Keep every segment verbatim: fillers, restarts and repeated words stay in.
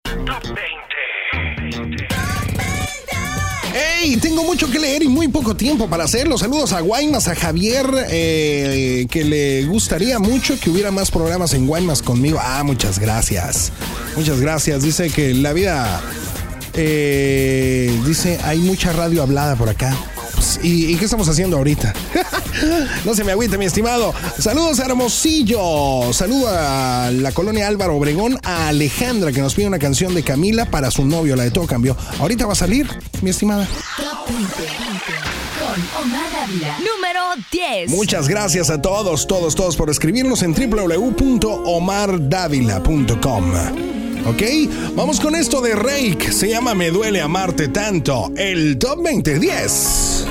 ¡Hey! Tengo mucho que leer y muy poco tiempo para hacerlo. Saludos a Guaymas, a Javier, eh, que le gustaría mucho que hubiera más programas en Guaymas conmigo. Ah, muchas gracias. Muchas gracias. Dice que la vida... Eh, dice, hay mucha radio hablada por acá. Pues, ¿y, ¿Y qué estamos haciendo ahorita? No se me agüite, mi estimado. Saludos a Hermosillo. Saludo a la colonia Álvaro Obregón. A Alejandra, que nos pide una canción de Camila para su novio, la de Todo Cambió. Ahorita va a salir, mi estimada. Top veinte con Omar Dávila. Número diez. Muchas gracias a todos, todos, todos por escribirnos en doble u doble u doble u punto omar dávila punto com. ¿Ok? Vamos con esto de Rake. Se llama Me Duele Amarte Tanto. El Top veinte diez.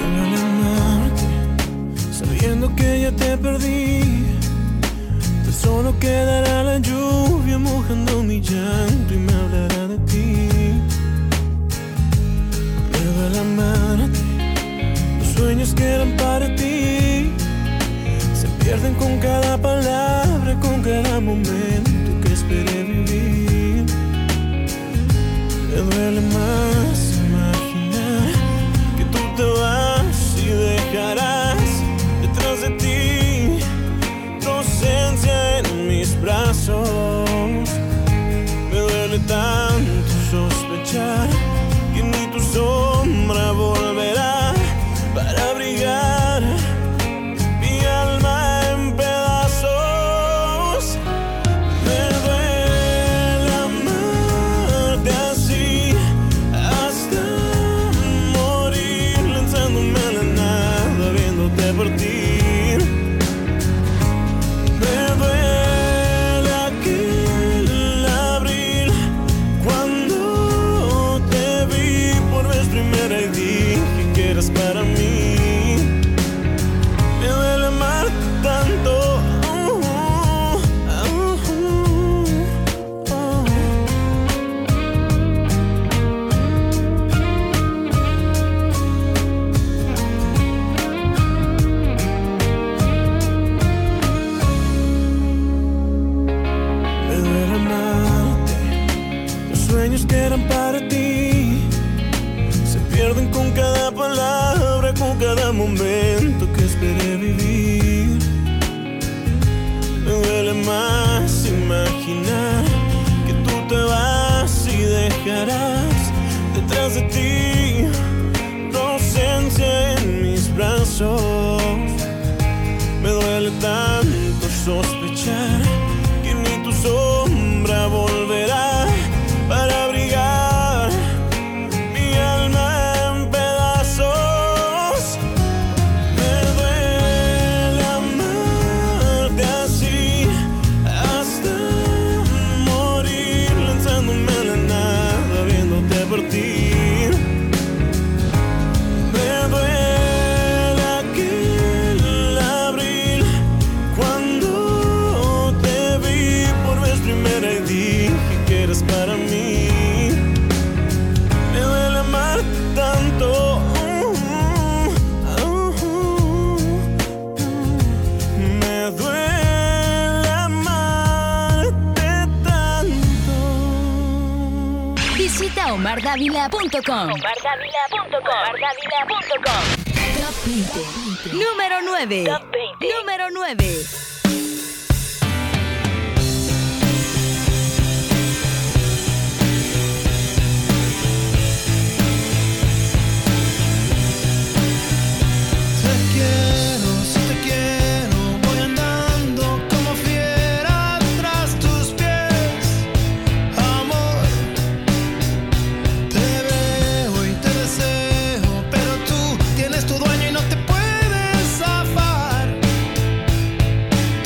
Sabiendo que ya te perdí, tan solo quedará la lluvia mojando mi llanto y me hablará de ti. Me duele amarte, los sueños que eran para ti se pierden con cada palabra, con cada momento que esperé vivir. Me duele más imaginar que tú te vas y dejarás detrás de ti tu ausencia en mis brazos. Me duele tanto sospechar que ni tu sombra volverá para abrigar mi alma en pedazos. Me duele amarte así hasta morir, lanzándome a la nada, viéndote partir. Me duele aquel abril cuando te vi por vez primera y dije que eras para mí. Me duele amar tanto. Uh, uh, uh, uh. Me duele amarte, los sueños que eran para ti se pierden con cada palabra, con cada momento que esperé vivir. Me duele más imaginar que tú te vas y dejarás detrás de ti tu ausencia en mis brazos. Me duele tanto sospechar que ni tu sombra volverá para abrigar mi alma en pedazos. Me duele amarte así hasta morir, lanzándome a la nada, viéndote partir. Me duele aquel abril cuando te vi por vez primera y dije que eres para mí. Me duele amar tanto. Uh, uh, uh, uh. Me duele amarte tanto. Visita omar dávila punto com. omar dávila punto com. omar dávila punto com. Top veinte. Número nueve. Top veinte. Número nueve. Te quiero, si te quiero, voy andando como fiera tras tus pies, amor. Te veo y te deseo, pero tú tienes tu dueño y no te puedes zafar.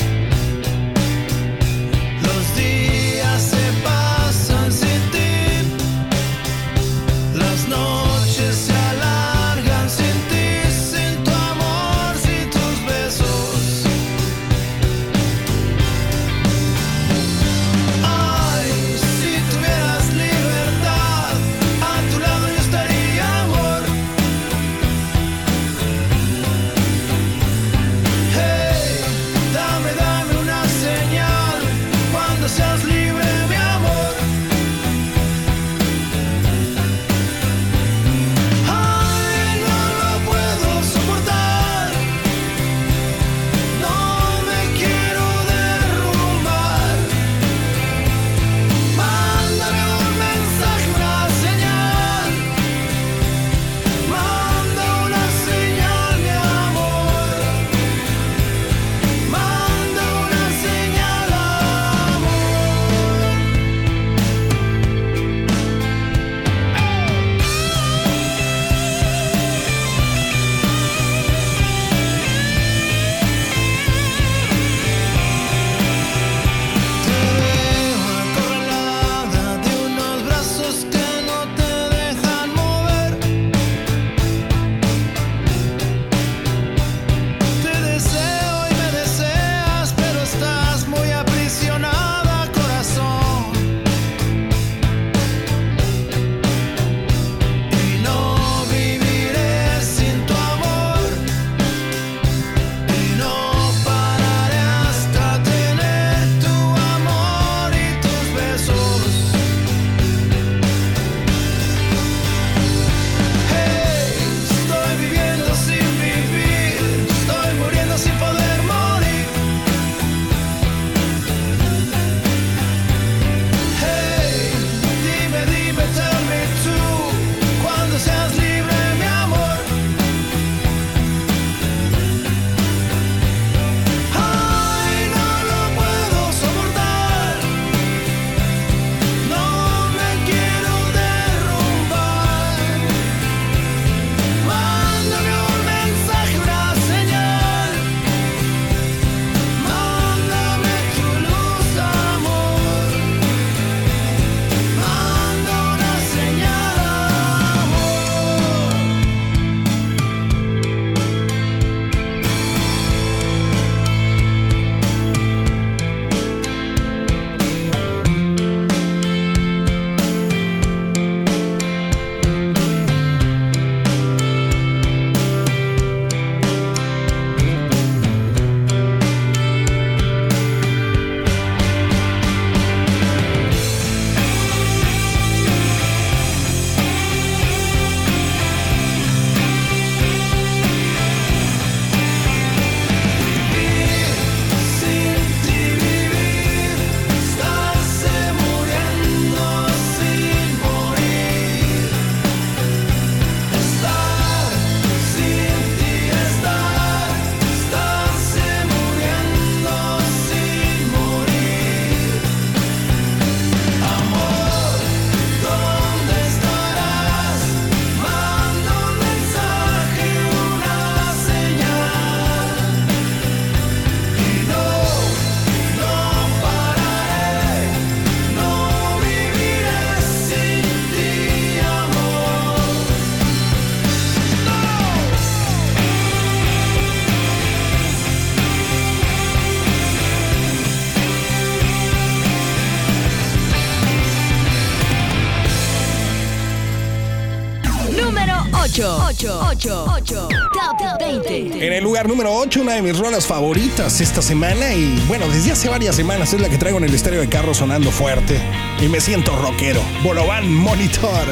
ocho, ocho, ocho, ocho. Top veinte. En el lugar número ocho, una de mis rolas favoritas esta semana. Y bueno, desde hace varias semanas es la que traigo en el estéreo de carro sonando fuerte. Y me siento rockero. Bolovan Monitor.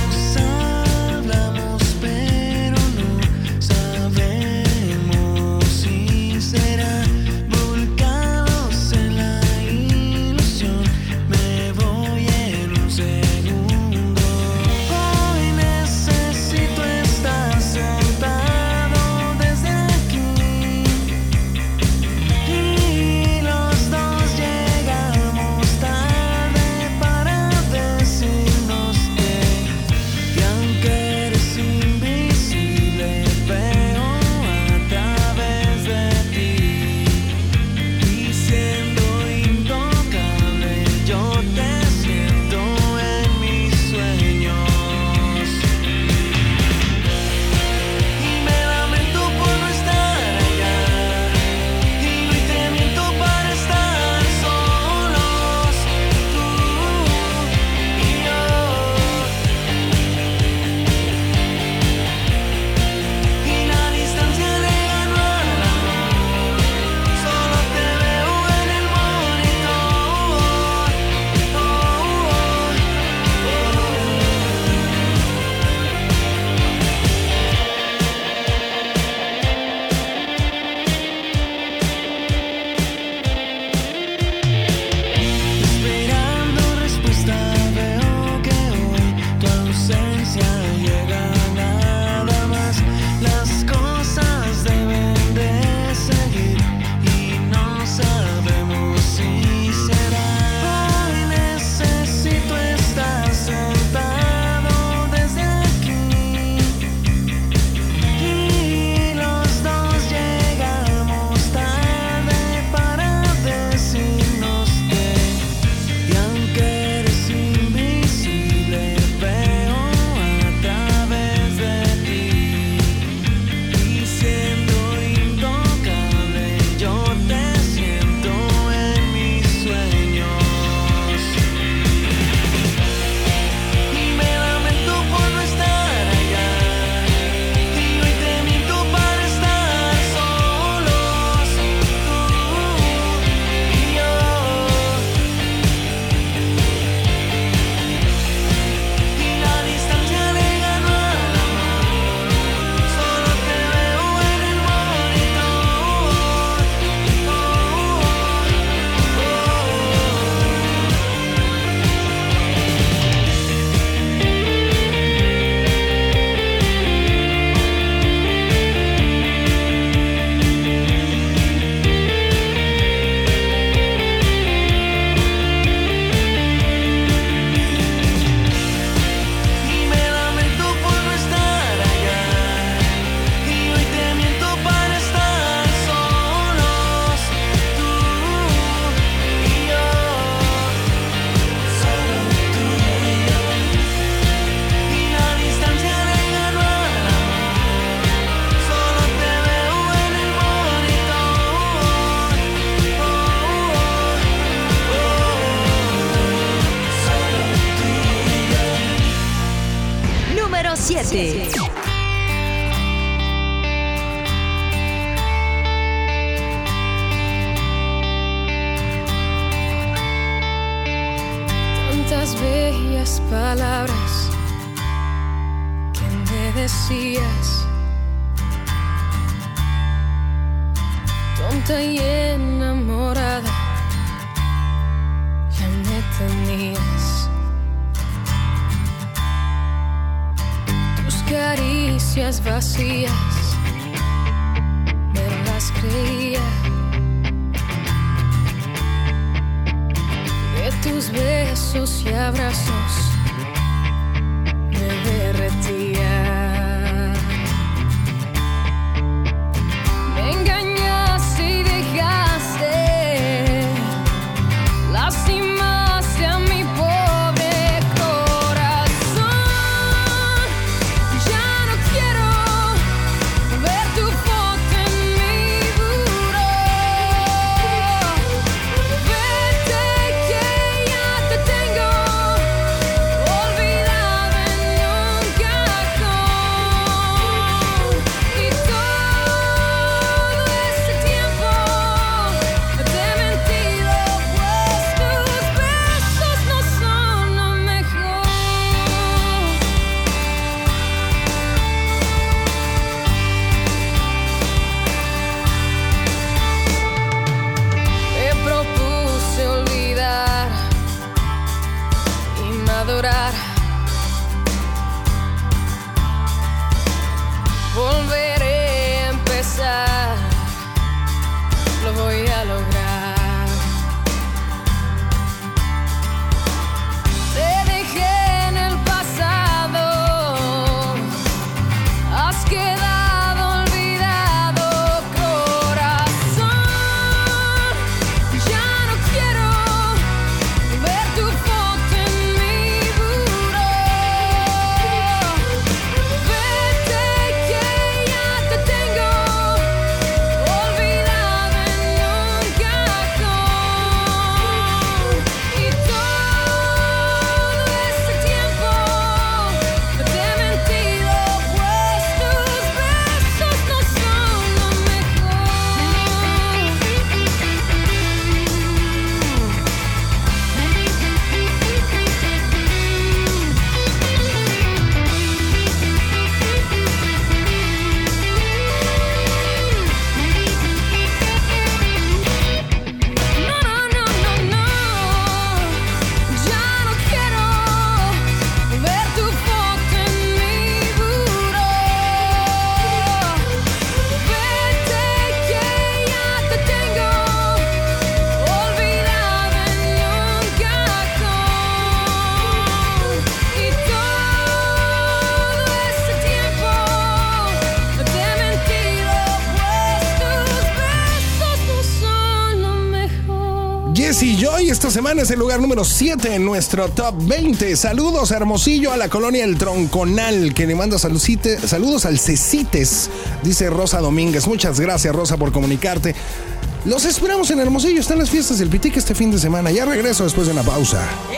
siete. Tantas bellas palabras que me decías, tonta y enamorada, ya me tenías. Tus caricias vacías me las creía. De tus besos y abrazos me derretía. Me engañaste y dejaste, lastimaste a mi pobre corazón. Ya no quiero ver tu foto en mi buró. Vete que ya te tengo Jesse Joy esta semana es el lugar número siete en nuestro top veinte. Saludos a Hermosillo, a la colonia El Tronconal, que le manda salucite, saludos al Cecites, dice Rosa Domínguez. Muchas gracias, Rosa, por comunicarte. Los esperamos en Hermosillo, están las fiestas del Pitique este fin de semana. Ya regreso después de una pausa.